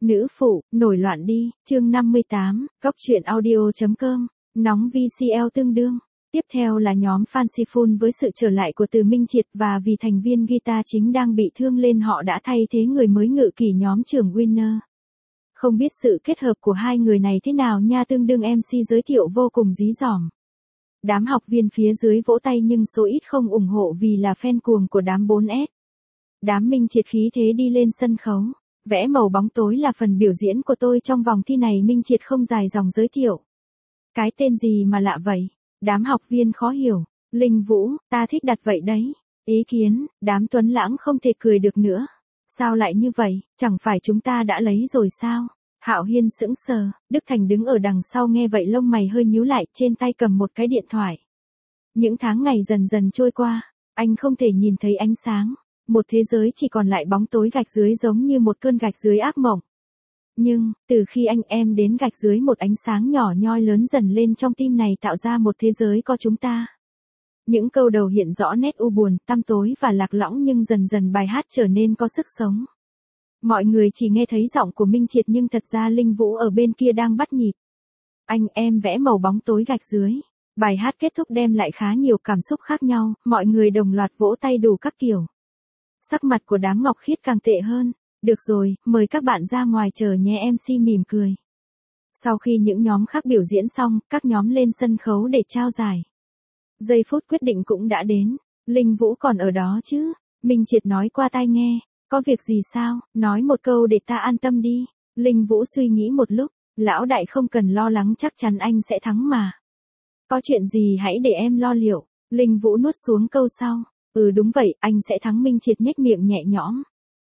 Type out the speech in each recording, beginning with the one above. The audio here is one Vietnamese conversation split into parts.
Nữ phụ, nổi loạn đi, chương 58, góc truyện audio.com, nóng VCL tương đương. Tiếp theo là nhóm Fanciful với sự trở lại của Từ Minh Triệt và vì thành viên guitar chính đang bị thương lên họ đã thay thế người mới ngự kỷ nhóm trưởng Winner. Không biết sự kết hợp của hai người này thế nào nha, tương đương MC giới thiệu vô cùng dí dỏm. Đám học viên phía dưới vỗ tay nhưng số ít không ủng hộ vì là fan cuồng của đám 4S. Đám Minh Triệt khí thế đi lên sân khấu. Vẽ màu bóng tối là phần biểu diễn của tôi trong vòng thi này. Minh Triệt không dài dòng giới thiệu. Cái tên gì mà lạ vậy? Đám học viên khó hiểu. Linh Vũ, ta thích đặt vậy đấy. Ý kiến, đám Tuấn Lãng không thể cười được nữa. Sao lại như vậy, chẳng phải chúng ta đã lấy rồi sao? Hạo Hiên sững sờ, Đức Thành đứng ở đằng sau nghe vậy lông mày hơi nhíu lại, trên tay cầm một cái điện thoại. Những tháng ngày dần dần trôi qua, anh không thể nhìn thấy ánh sáng. Một thế giới chỉ còn lại bóng tối gạch dưới giống như một cơn gạch dưới ác mộng. Nhưng, từ khi anh em đến gạch dưới một ánh sáng nhỏ nhoi lớn dần lên trong tim này tạo ra một thế giới có chúng ta. Những câu đầu hiện rõ nét u buồn, tăm tối và lạc lõng nhưng dần dần bài hát trở nên có sức sống. Mọi người chỉ nghe thấy giọng của Minh Triệt nhưng thật ra Linh Vũ ở bên kia đang bắt nhịp. Anh em vẽ màu bóng tối gạch dưới. Bài hát kết thúc đem lại khá nhiều cảm xúc khác nhau, mọi người đồng loạt vỗ tay đủ các kiểu. Sắc mặt của đám Ngọc Khiết càng tệ hơn. Được rồi, mời các bạn ra ngoài chờ nhé, MC mỉm cười. Sau khi những nhóm khác biểu diễn xong, các nhóm lên sân khấu để trao giải. Giây phút quyết định cũng đã đến. Linh Vũ còn ở đó chứ? Minh Triệt nói qua tai nghe. Có việc gì sao? Nói một câu để ta an tâm đi. Linh Vũ suy nghĩ một lúc. Lão đại không cần lo lắng, chắc chắn anh sẽ thắng mà. Có chuyện gì hãy để em lo liệu. Linh Vũ nuốt xuống câu sau. Đúng vậy, anh sẽ thắng. Minh Triệt nhếch miệng nhẹ nhõm.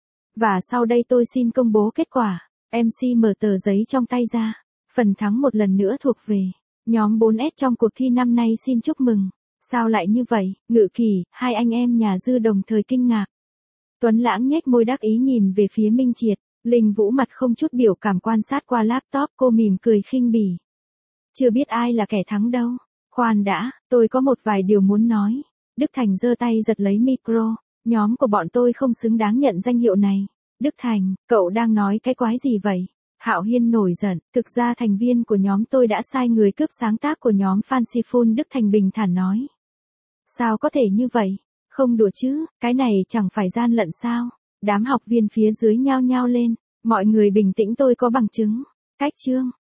Và sau đây tôi xin công bố kết quả. MC mở tờ giấy trong tay ra. Phần thắng một lần nữa thuộc về nhóm 4S trong cuộc thi năm nay, xin chúc mừng. Sao lại như vậy? Ngự Kỳ, hai anh em nhà Dư đồng thời kinh ngạc. Tuấn Lãng nhếch môi đắc ý nhìn về phía Minh Triệt. Linh Vũ mặt không chút biểu cảm quan sát qua laptop, cô mỉm cười khinh bỉ. Chưa biết ai là kẻ thắng đâu. Khoan đã, tôi có một vài điều muốn nói. Đức Thành giơ tay giật lấy micro. Nhóm của bọn tôi không xứng đáng nhận danh hiệu này. Đức Thành, cậu đang nói cái quái gì vậy? Hạo Hiên nổi giận, thực ra thành viên của nhóm tôi đã sai người cướp sáng tác của nhóm Fanciful. Đức Thành bình thản nói. Sao có thể như vậy? Không đùa chứ, cái này chẳng phải gian lận sao? Đám học viên phía dưới nhao nhao lên. Mọi người bình tĩnh, tôi có bằng chứng. Cách chương.